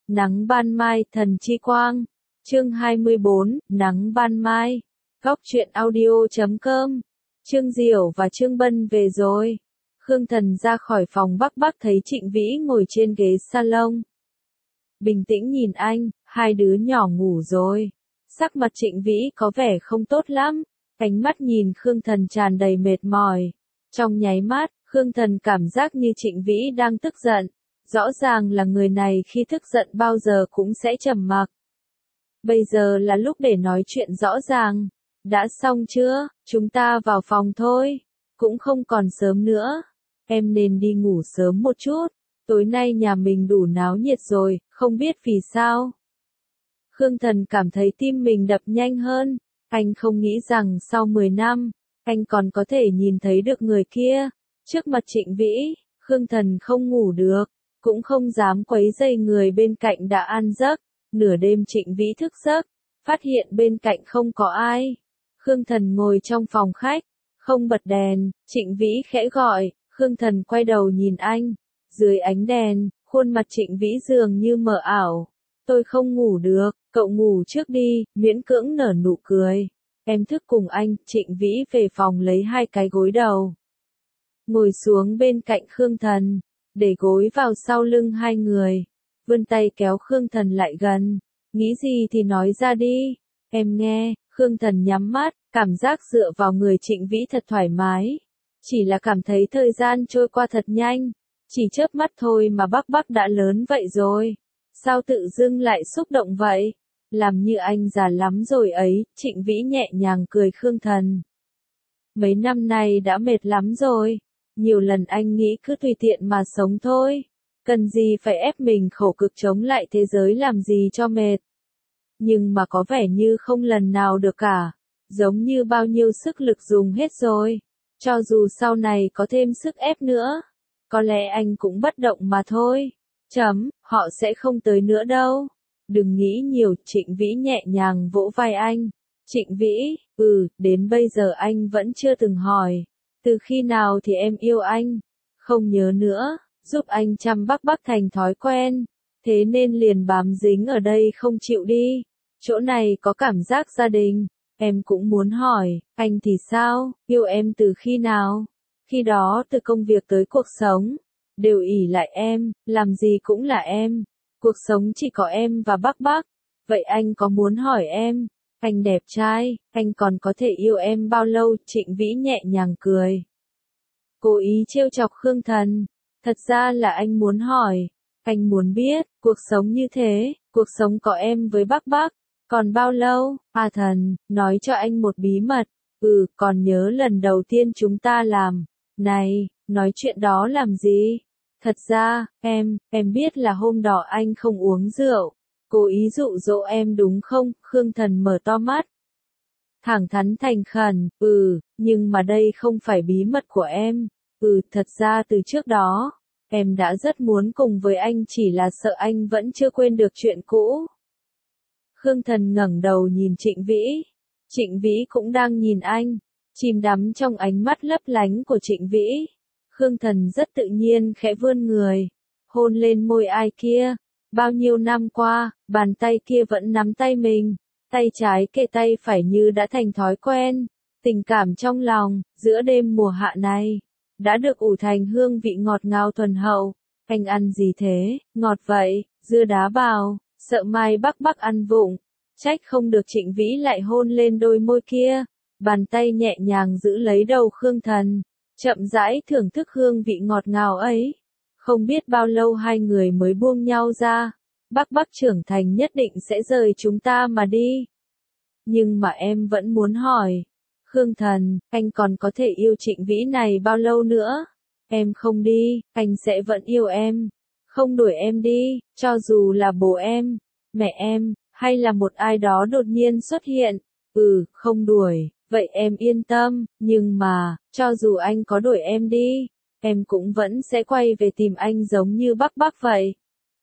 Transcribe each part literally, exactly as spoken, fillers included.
Nắng ban mai thần chi quang. Chương hai mươi bốn, Nắng ban mai. Góc truyện audio chấm com. Trương Diểu và Trương Bân về rồi. Khương Thần ra khỏi phòng Bắc Bắc thấy Trịnh Vĩ ngồi trên ghế salon. Bình tĩnh nhìn anh, hai đứa nhỏ ngủ rồi. Sắc mặt Trịnh Vĩ có vẻ không tốt lắm, ánh mắt nhìn Khương Thần tràn đầy mệt mỏi. Trong nháy mắt, Khương Thần cảm giác như Trịnh Vĩ đang tức giận. Rõ ràng là người này khi tức giận bao giờ cũng sẽ trầm mặc. Bây giờ là lúc để nói chuyện rõ ràng. Đã xong chưa? Chúng ta vào phòng thôi. Cũng không còn sớm nữa. Em nên đi ngủ sớm một chút. Tối nay nhà mình đủ náo nhiệt rồi, không biết vì sao. Khương Thần cảm thấy tim mình đập nhanh hơn. Anh không nghĩ rằng sau mười năm, anh còn có thể nhìn thấy được người kia. Trước mặt Trịnh Vĩ, Khương Thần không ngủ được, cũng không dám quấy rầy người bên cạnh đã an giấc. Nửa đêm Trịnh Vĩ thức giấc, phát hiện bên cạnh không có ai. Khương Thần ngồi trong phòng khách, không bật đèn, Trịnh Vĩ khẽ gọi, Khương Thần quay đầu nhìn anh. Dưới ánh đèn, khuôn mặt Trịnh Vĩ dường như mờ ảo. Tôi không ngủ được, cậu ngủ trước đi, miễn cưỡng nở nụ cười. Em thức cùng anh, Trịnh Vĩ về phòng lấy hai cái gối đầu. Ngồi xuống bên cạnh Khương Thần, để gối vào sau lưng hai người. Vươn tay kéo Khương Thần lại gần. Nghĩ gì thì nói ra đi. Em nghe, Khương Thần nhắm mắt, cảm giác dựa vào người Trịnh Vĩ thật thoải mái. Chỉ là cảm thấy thời gian trôi qua thật nhanh. Chỉ chớp mắt thôi mà Bắc Bắc đã lớn vậy rồi. Sao tự dưng lại xúc động vậy? Làm như anh già lắm rồi ấy, Trịnh Vĩ nhẹ nhàng cười Khương Thần. Mấy năm nay đã mệt lắm rồi. Nhiều lần anh nghĩ cứ tùy tiện mà sống thôi. Cần gì phải ép mình khổ cực chống lại thế giới làm gì cho mệt. Nhưng mà có vẻ như không lần nào được cả. Giống như bao nhiêu sức lực dùng hết rồi. Cho dù sau này có thêm sức ép nữa, có lẽ anh cũng bất động mà thôi. Chấm, họ sẽ không tới nữa đâu. Đừng nghĩ nhiều, Trịnh Vĩ nhẹ nhàng vỗ vai anh. Trịnh Vĩ, ừ, đến bây giờ anh vẫn chưa từng hỏi. Từ khi nào thì em yêu anh? Không nhớ nữa, giúp anh chăm Bắc Bắc thành thói quen. Thế nên liền bám dính ở đây không chịu đi. Chỗ này có cảm giác gia đình. Em cũng muốn hỏi, anh thì sao, yêu em từ khi nào? Khi đó từ công việc tới cuộc sống, đều ỷ lại em, làm gì cũng là em. Cuộc sống chỉ có em và Bắc Bắc. Vậy anh có muốn hỏi em, anh đẹp trai, anh còn có thể yêu em bao lâu? Trịnh Vĩ nhẹ nhàng cười. Cố ý trêu chọc Khương Thần. Thật ra là anh muốn hỏi, anh muốn biết, cuộc sống như thế, cuộc sống có em với Bắc Bắc, còn bao lâu? À Thần, nói cho anh một bí mật. Ừ, còn nhớ lần đầu tiên chúng ta làm. Này, nói chuyện đó làm gì? Thật ra, em, em biết là hôm đó anh không uống rượu. Cố ý dụ dỗ em đúng không? Khương Thần mở to mắt. Thẳng thắn thành khẩn, ừ, nhưng mà đây không phải bí mật của em. Ừ, thật ra từ trước đó, em đã rất muốn cùng với anh, chỉ là sợ anh vẫn chưa quên được chuyện cũ. Khương Thần ngẩng đầu nhìn Trịnh Vĩ. Trịnh Vĩ cũng đang nhìn anh, chìm đắm trong ánh mắt lấp lánh của Trịnh Vĩ. Khương Thần rất tự nhiên khẽ vươn người, hôn lên môi ai kia. Bao nhiêu năm qua, bàn tay kia vẫn nắm tay mình, tay trái kề tay phải như đã thành thói quen. Tình cảm trong lòng, giữa đêm mùa hạ này, đã được ủ thành hương vị ngọt ngào thuần hậu. Anh ăn gì thế, ngọt vậy, dưa đá bào, sợ mai Bắc Bắc ăn vụng. Trách không được Trịnh Vĩ lại hôn lên đôi môi kia. Bàn tay nhẹ nhàng giữ lấy đầu Khương Thần, chậm rãi thưởng thức hương vị ngọt ngào ấy. Không biết bao lâu hai người mới buông nhau ra. Bắc Bắc trưởng thành nhất định sẽ rời chúng ta mà đi. Nhưng mà em vẫn muốn hỏi. Khương Thần, anh còn có thể yêu Trịnh Vĩ này bao lâu nữa? Em không đi, anh sẽ vẫn yêu em. Không đuổi em đi, cho dù là bố em, mẹ em, hay là một ai đó đột nhiên xuất hiện. Ừ, không đuổi, vậy em yên tâm, nhưng mà, cho dù anh có đuổi em đi, em cũng vẫn sẽ quay về tìm anh giống như Bắc Bắc vậy.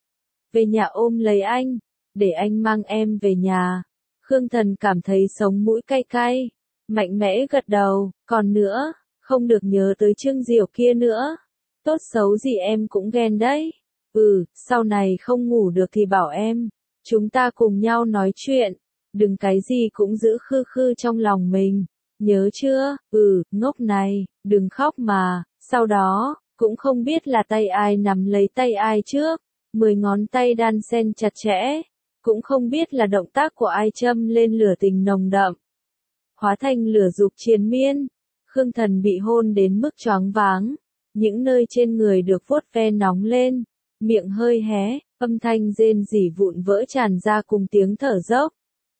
Về nhà ôm lấy anh, để anh mang em về nhà. Khương Thần cảm thấy sống mũi cay cay, mạnh mẽ gật đầu, còn nữa, không được nhớ tới Trương Diểu kia nữa. Tốt xấu gì em cũng ghen đấy. Ừ, sau này không ngủ được thì bảo em. Chúng ta cùng nhau nói chuyện. Đừng cái gì cũng giữ khư khư trong lòng mình. Nhớ chưa? Ừ, ngốc này, đừng khóc mà. Sau đó, cũng không biết là tay ai nắm lấy tay ai trước. Mười ngón tay đan xen chặt chẽ. Cũng không biết là động tác của ai châm lên lửa tình nồng đậm. Hóa thành lửa dục triền miên. Khương Thần bị hôn đến mức choáng váng. Những nơi trên người được vuốt ve nóng lên. Miệng hơi hé, âm thanh rên rỉ vụn vỡ tràn ra cùng tiếng thở dốc.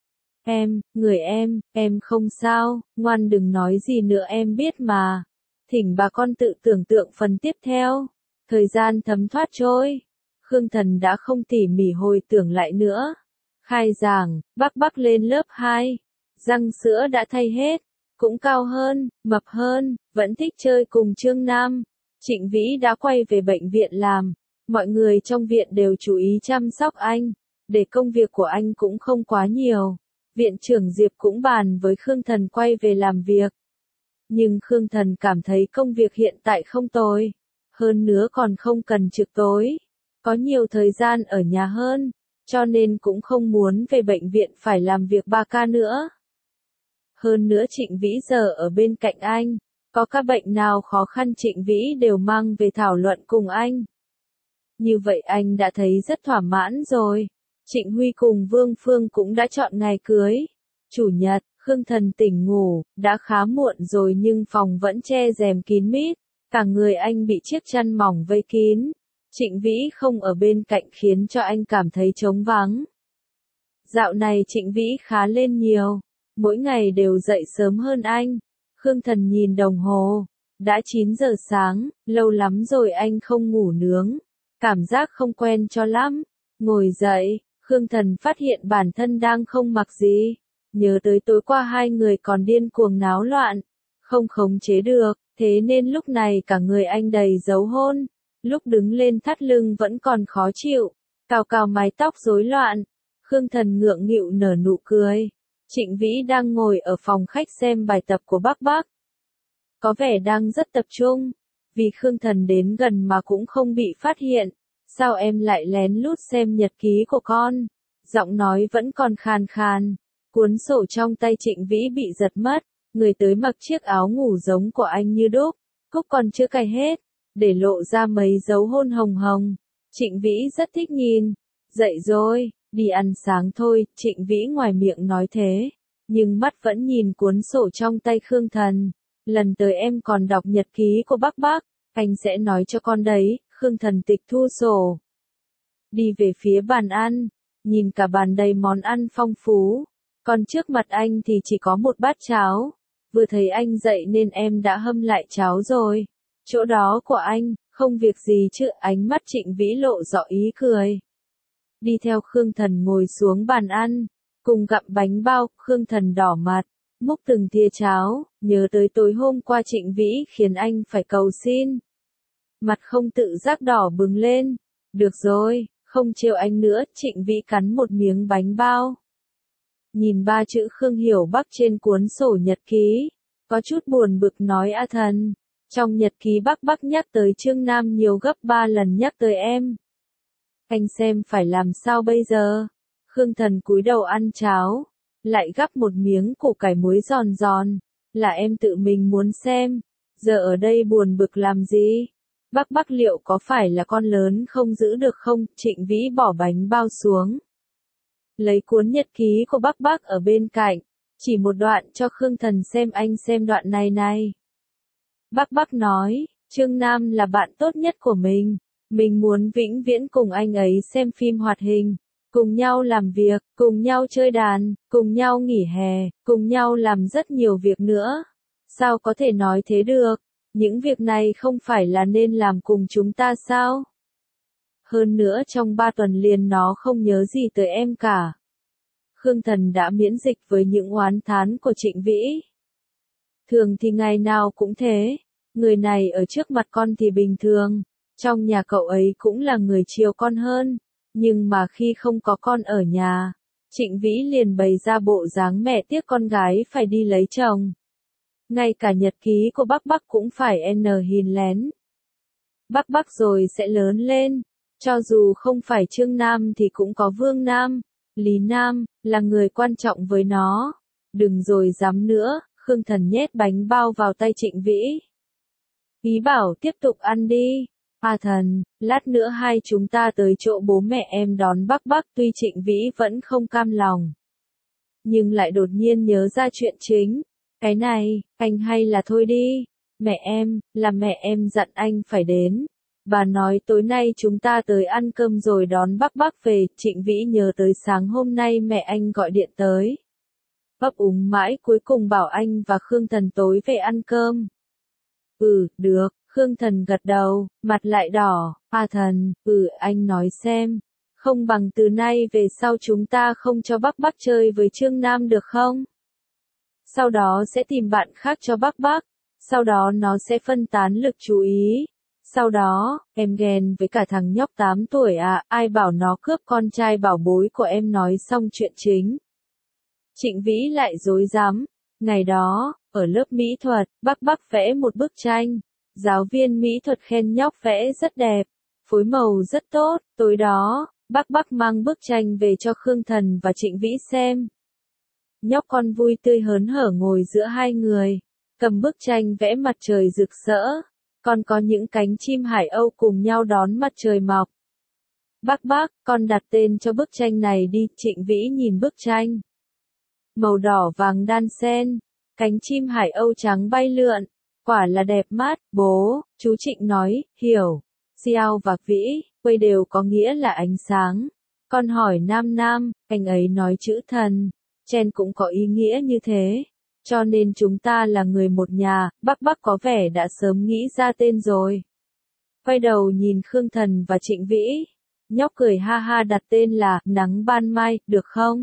Em, người em, em không sao, ngoan đừng nói gì nữa em biết mà. Thỉnh bà con tự tưởng tượng phần tiếp theo. Thời gian thấm thoát trôi. Khương Thần đã không tỉ mỉ hồi tưởng lại nữa. Khai giảng, Bắc Bắc lên lớp hai. Răng sữa đã thay hết. Cũng cao hơn, mập hơn, vẫn thích chơi cùng Trương Nam. Trịnh Vĩ đã quay về bệnh viện làm. Mọi người trong viện đều chú ý chăm sóc anh. Để công việc của anh cũng không quá nhiều. Viện trưởng Diệp cũng bàn với Khương Thần quay về làm việc. Nhưng Khương Thần cảm thấy công việc hiện tại không tồi. Hơn nữa còn không cần trực tối. Có nhiều thời gian ở nhà hơn. Cho nên cũng không muốn về bệnh viện phải làm việc ba ca nữa. Hơn nữa Trịnh Vĩ giờ ở bên cạnh anh. Có các bệnh nào khó khăn Trịnh Vĩ đều mang về thảo luận cùng anh. Như vậy anh đã thấy rất thỏa mãn rồi. Trịnh Huy cùng Vương Phương cũng đã chọn ngày cưới. Chủ nhật, Khương Thần tỉnh ngủ, đã khá muộn rồi nhưng phòng vẫn che rèm kín mít. Cả người anh bị chiếc chăn mỏng vây kín. Trịnh Vĩ không ở bên cạnh khiến cho anh cảm thấy trống vắng. Dạo này Trịnh Vĩ khá lên nhiều. Mỗi ngày đều dậy sớm hơn anh. Khương Thần nhìn đồng hồ. Đã chín giờ sáng, lâu lắm rồi anh không ngủ nướng. Cảm giác không quen cho lắm. Ngồi dậy, Khương Thần phát hiện bản thân đang không mặc gì. Nhớ tới tối qua hai người còn điên cuồng náo loạn. Không khống chế được, thế nên lúc này cả người anh đầy dấu hôn. Lúc đứng lên thắt lưng vẫn còn khó chịu. Cào cào mái tóc rối loạn. Khương Thần ngượng nghịu nở nụ cười. Trịnh Vĩ đang ngồi ở phòng khách xem bài tập của Bắc Bắc. Có vẻ đang rất tập trung. Vì Khương Thần đến gần mà cũng không bị phát hiện. Sao em lại lén lút xem nhật ký của con? Giọng nói vẫn còn khàn khàn. Cuốn sổ trong tay Trịnh Vĩ bị giật mất. Người tới mặc chiếc áo ngủ giống của anh như đúc. Cúc còn chưa cài hết. Để lộ ra mấy dấu hôn hồng hồng. Trịnh Vĩ rất thích nhìn. Dậy rồi, đi ăn sáng thôi. Trịnh Vĩ ngoài miệng nói thế. Nhưng mắt vẫn nhìn cuốn sổ trong tay Khương Thần. Lần tới em còn đọc nhật ký của Bắc Bắc. Anh sẽ nói cho con đấy. Khương Thần tịch thu sổ. Đi về phía bàn ăn. Nhìn cả bàn đầy món ăn phong phú. Còn trước mặt anh thì chỉ có một bát cháo. Vừa thấy anh dậy nên em đã hâm lại cháo rồi. Chỗ đó của anh, không việc gì chứ. Ánh mắt Trịnh Vĩ lộ rõ ý cười. Đi theo Khương Thần ngồi xuống bàn ăn. Cùng gặm bánh bao, Khương Thần đỏ mặt. Múc từng thìa cháo. Nhớ tới tối hôm qua Trịnh Vĩ khiến anh phải cầu xin. Mặt không tự giác đỏ bừng lên. Được rồi, không trêu anh nữa. Trịnh Vĩ cắn một miếng bánh bao. Nhìn ba chữ Khương Hiểu Bắc trên cuốn sổ nhật ký. Có chút buồn bực nói A Thần. Trong nhật ký Bắc Bắc nhắc tới Trương Nam nhiều gấp ba lần nhắc tới em. Anh xem phải làm sao bây giờ? Khương Thần cúi đầu ăn cháo. Lại gắp một miếng củ cải muối giòn giòn. Là em tự mình muốn xem. Giờ ở đây buồn bực làm gì? Bắc Bắc liệu có phải là con lớn không giữ được không? Trịnh Vĩ bỏ bánh bao xuống. Lấy cuốn nhật ký của Bắc Bắc ở bên cạnh. Chỉ một đoạn cho Khương Thần xem anh xem đoạn này này. Bắc Bắc nói, Trương Nam là bạn tốt nhất của mình. Mình muốn vĩnh viễn cùng anh ấy xem phim hoạt hình. Cùng nhau làm việc, cùng nhau chơi đàn, cùng nhau nghỉ hè, cùng nhau làm rất nhiều việc nữa. Sao có thể nói thế được? Những việc này không phải là nên làm cùng chúng ta sao? Hơn nữa trong ba tuần liền nó không nhớ gì tới em cả. Khương Thần đã miễn dịch với những oán thán của Trịnh Vĩ. Thường thì ngày nào cũng thế. Người này ở trước mặt con thì bình thường. Trong nhà cậu ấy cũng là người chiều con hơn. Nhưng mà khi không có con ở nhà, Trịnh Vĩ liền bày ra bộ dáng mẹ tiếc con gái phải đi lấy chồng. Ngay cả nhật ký của Bắc Bắc cũng phải n hìn lén. Bắc Bắc rồi sẽ lớn lên. Cho dù không phải Trương Nam thì cũng có Vương Nam, Lý Nam, là người quan trọng với nó. Đừng rồi dám nữa, Khương Thần nhét bánh bao vào tay Trịnh Vĩ. Ý bảo tiếp tục ăn đi. A Thần, lát nữa hai chúng ta tới chỗ bố mẹ em đón Bắc Bắc. Tuy Trịnh Vĩ vẫn không cam lòng, nhưng lại đột nhiên nhớ ra chuyện chính. Cái này, anh hay là thôi đi. Mẹ em, là mẹ em dặn anh phải đến. Bà nói tối nay chúng ta tới ăn cơm rồi đón Bắc Bắc về. Trịnh Vĩ nhớ tới sáng hôm nay mẹ anh gọi điện tới. Ấp úng mãi cuối cùng bảo anh và Khương Thần tối về ăn cơm. Ừ, được, Khương Thần gật đầu, mặt lại đỏ. A Thần, ừ anh nói xem. Không bằng từ nay về sau chúng ta không cho Bắc Bắc chơi với Trương Nam được không? Sau đó sẽ tìm bạn khác cho Bắc Bắc. Sau đó nó sẽ phân tán lực chú ý. Sau đó, em ghen với cả thằng nhóc tám tuổi à, ai bảo nó cướp con trai bảo bối của em. Nói xong chuyện chính, Trịnh Vĩ lại rối rắm. Ngày đó, ở lớp mỹ thuật, Bắc Bắc vẽ một bức tranh. Giáo viên mỹ thuật khen nhóc vẽ rất đẹp, phối màu rất tốt. Tối đó, Bắc Bắc mang bức tranh về cho Khương Thần và Trịnh Vĩ xem. Nhóc con vui tươi hớn hở ngồi giữa hai người, cầm bức tranh vẽ mặt trời rực rỡ, còn có những cánh chim hải âu cùng nhau đón mặt trời mọc. Bắc Bắc, con đặt tên cho bức tranh này đi. Trịnh Vĩ nhìn bức tranh. Màu đỏ vàng đan xen, cánh chim hải âu trắng bay lượn, quả là đẹp mắt. Bố, chú Trịnh nói, hiểu. Xiao và Vĩ, quây đều có nghĩa là ánh sáng. Con hỏi Nam Nam, anh ấy nói chữ thần, Chen cũng có ý nghĩa như thế. Cho nên chúng ta là người một nhà. Bắc Bắc có vẻ đã sớm nghĩ ra tên rồi. Quay đầu nhìn Khương Thần và Trịnh Vĩ. Nhóc cười ha ha đặt tên là Nắng Ban Mai, được không?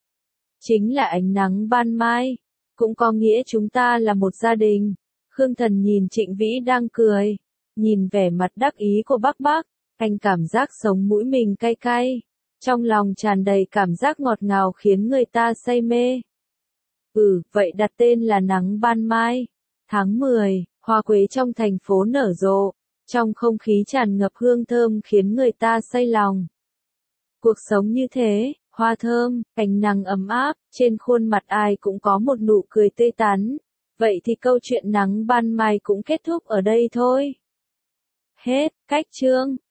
Chính là ánh nắng ban mai. Cũng có nghĩa chúng ta là một gia đình. Khương Thần nhìn Trịnh Vĩ đang cười. Nhìn vẻ mặt đắc ý của Bắc Bắc. Anh cảm giác sống mũi mình cay cay. Trong lòng tràn đầy cảm giác ngọt ngào khiến người ta say mê. Ừ, vậy đặt tên là Nắng Ban Mai. Tháng mười, hoa quế trong thành phố nở rộ. Trong không khí tràn ngập hương thơm khiến người ta say lòng. Cuộc sống như thế, hoa thơm, ánh nắng ấm áp, trên khuôn mặt ai cũng có một nụ cười tươi tắn. Vậy thì câu chuyện Nắng Ban Mai cũng kết thúc ở đây thôi. Hết, cách chương.